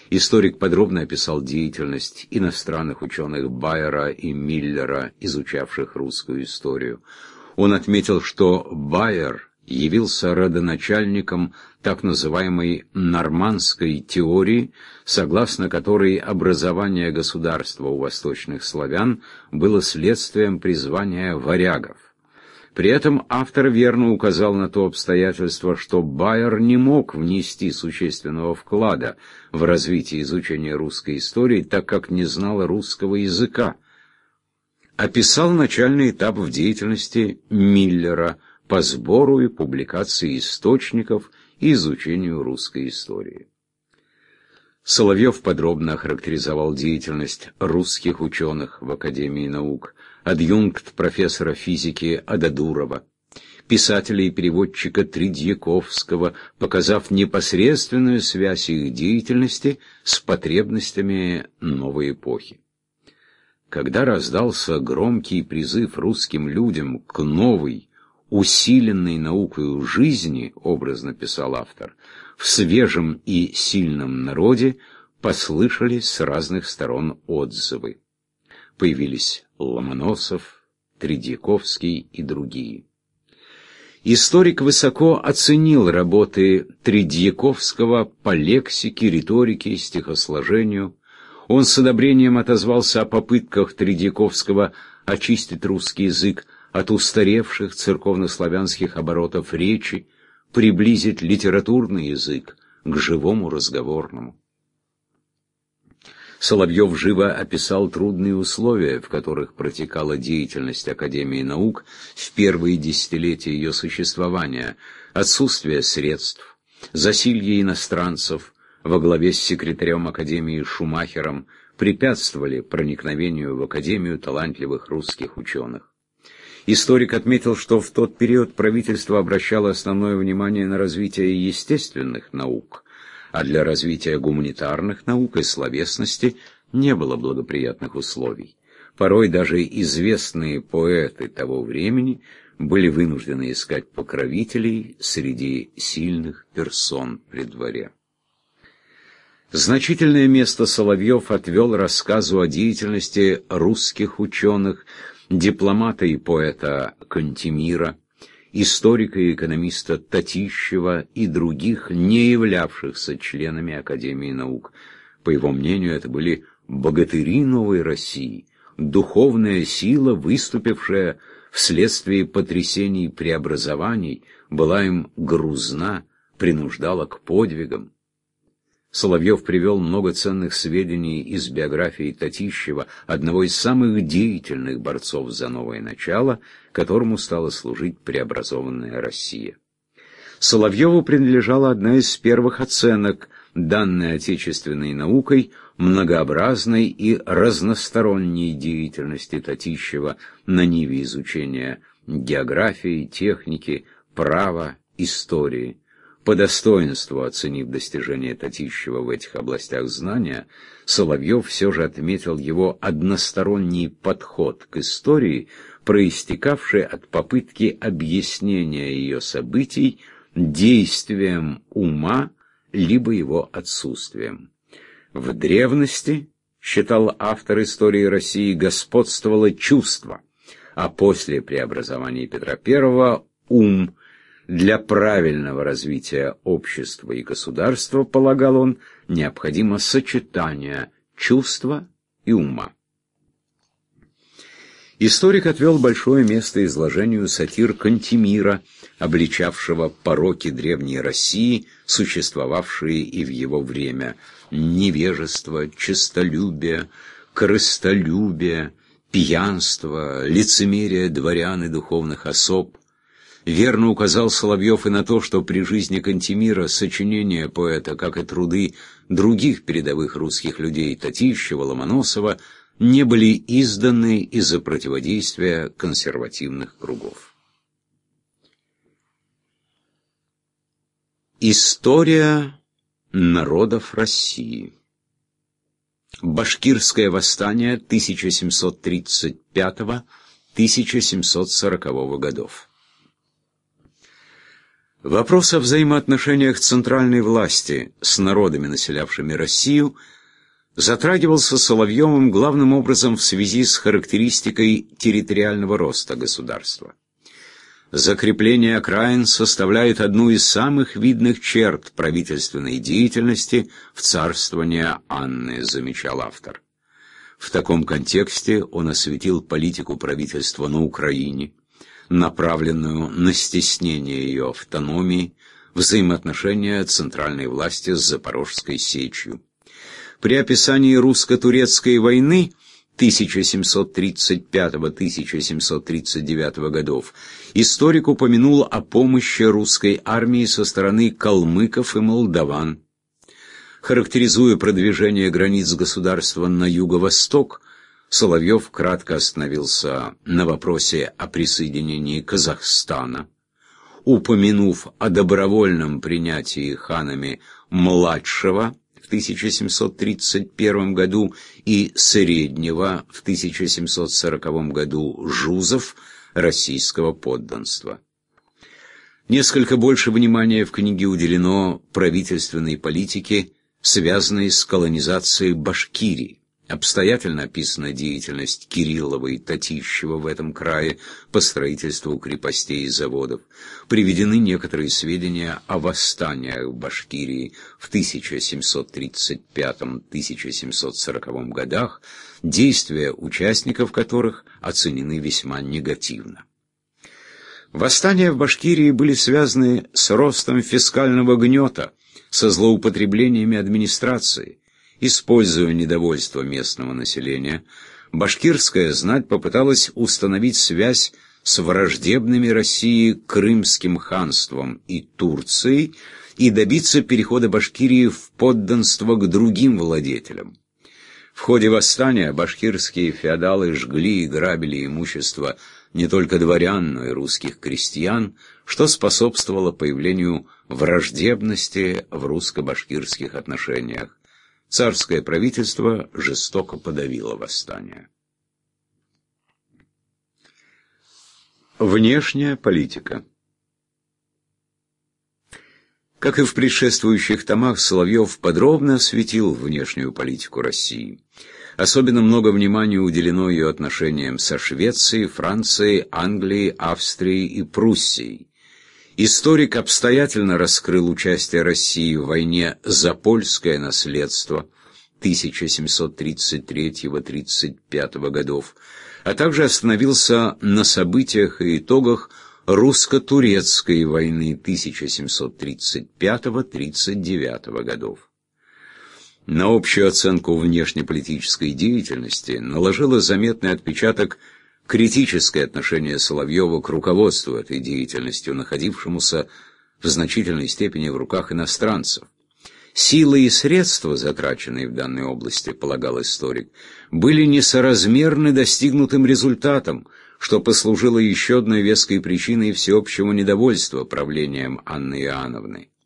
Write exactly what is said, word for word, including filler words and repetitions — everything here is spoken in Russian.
Историк подробно описал деятельность иностранных ученых Байера и Миллера, изучавших русскую историю. Он отметил, что Байер явился родоначальником так называемой нормандской теории, согласно которой образование государства у восточных славян было следствием призвания варягов. При этом автор верно указал на то обстоятельство, что Байер не мог внести существенного вклада в развитие изучения русской истории, так как не знал русского языка. Описал начальный этап в деятельности Миллера по сбору и публикации источников и изучению русской истории. Соловьев подробно охарактеризовал деятельность русских ученых в Академии наук, адъюнкт профессора физики Ададурова, писателя и переводчика Тредьяковского, показав непосредственную связь их деятельности с потребностями новой эпохи. Когда раздался громкий призыв русским людям к новой, усиленной наукою жизни, образно писал автор, в свежем и сильном народе послышались с разных сторон отзывы. Появились Ломоносов, Тредьяковский и другие. Историк высоко оценил работы Тредьяковского по лексике, риторике, стихосложению. Он с одобрением отозвался о попытках Тредьяковского очистить русский язык от устаревших церковнославянских оборотов речи, приблизить литературный язык к живому разговорному. Соловьев живо описал трудные условия, в которых протекала деятельность Академии наук в первые десятилетия ее существования: отсутствие средств, засилье иностранцев во главе с секретарем Академии Шумахером препятствовали проникновению в Академию талантливых русских ученых. Историк отметил, что в тот период правительство обращало основное внимание на развитие естественных наук, а для развития гуманитарных наук и словесности не было благоприятных условий. Порой даже известные поэты того времени были вынуждены искать покровителей среди сильных персон при дворе. Значительное место Соловьев отвел рассказу о деятельности русских ученых, дипломата и поэта Кантемира, историка и экономиста Татищева и других, не являвшихся членами Академии наук. По его мнению, это были богатыри новой России, духовная сила, выступившая вследствие потрясений и преобразований, была им грузна, принуждала к подвигам. Соловьев привел много ценных сведений из биографии Татищева, одного из самых деятельных борцов за новое начало, которому стала служить преобразованная Россия. Соловьеву принадлежала одна из первых оценок, данной отечественной наукой, многообразной и разносторонней деятельности Татищева на ниве изучения географии, техники, права, истории. По достоинству оценив достижения Татищева в этих областях знания, Соловьев все же отметил его односторонний подход к истории, проистекавший от попытки объяснения ее событий действием ума, либо его отсутствием. В древности, считал автор истории России, господствовало чувство, а после преобразования Петра Первого – ум. Для правильного развития общества и государства, полагал он, необходимо сочетание чувства и ума. Историк отвел большое место изложению сатир Кантемира, обличавшего пороки древней России, существовавшие и в его время: невежество, честолюбие, корыстолюбие, пьянство, лицемерие дворян и духовных особ. Верно указал Соловьев и на то, что при жизни Кантемира сочинения поэта, как и труды других передовых русских людей Татищева, Ломоносова, не были изданы из-за противодействия консервативных кругов. История народов России. Башкирское восстание тысяча семьсот тридцать пятого — тысяча семьсот сорокового годов. Вопрос о взаимоотношениях центральной власти с народами, населявшими Россию, затрагивался Соловьевым главным образом в связи с характеристикой территориального роста государства. Закрепление окраин составляет одну из самых видных черт правительственной деятельности в царствовании Анны, замечал автор. В таком контексте он осветил политику правительства на Украине, направленную на стеснение ее автономии, взаимоотношения центральной власти с Запорожской сечью. При описании русско-турецкой войны тысяча семьсот тридцать пятого — тысяча семьсот тридцать девятого годов историк упомянул о помощи русской армии со стороны калмыков и молдаван. Характеризуя продвижение границ государства на юго-восток, Соловьев кратко остановился на вопросе о присоединении Казахстана, упомянув о добровольном принятии ханами младшего в тысяча семьсот тридцать первом году и среднего в тысяча семьсот сороковом году жузов российского подданства. Несколько больше внимания в книге уделено правительственной политике, связанной с колонизацией Башкирии. Обстоятельно описана деятельность Кириллова и Татищева в этом крае по строительству крепостей и заводов. Приведены некоторые сведения о восстаниях в Башкирии в тысяча семьсот тридцать пятом — тысяча семьсот сороковом годах, действия участников которых оценены весьма негативно. Восстания в Башкирии были связаны с ростом фискального гнета, со злоупотреблениями администрации. Используя недовольство местного населения, башкирская знать попыталась установить связь с враждебными России Крымским ханством и Турцией и добиться перехода Башкирии в подданство к другим владетелям. В ходе восстания башкирские феодалы жгли и грабили имущество не только дворян, но и русских крестьян, что способствовало появлению враждебности в русско-башкирских отношениях. Царское правительство жестоко подавило восстание. Внешняя политика. Как и в предшествующих томах, Соловьев подробно осветил внешнюю политику России. Особенно много внимания уделено ее отношениям со Швецией, Францией, Англией, Австрией и Пруссией. Историк обстоятельно раскрыл участие России в войне за польское наследство тысяча семьсот тридцать третьего — тридцать пятого годов, а также остановился на событиях и итогах русско-турецкой войны тысяча семьсот тридцать пятого — тридцать девятого годов. На общую оценку внешнеполитической деятельности наложило заметный отпечаток критическое отношение Соловьева к руководству этой деятельностью, находившемуся в значительной степени в руках иностранцев. Силы и средства, затраченные в данной области, полагал историк, были несоразмерны достигнутым результатам, что послужило еще одной веской причиной всеобщего недовольства правлением Анны Иоанновны.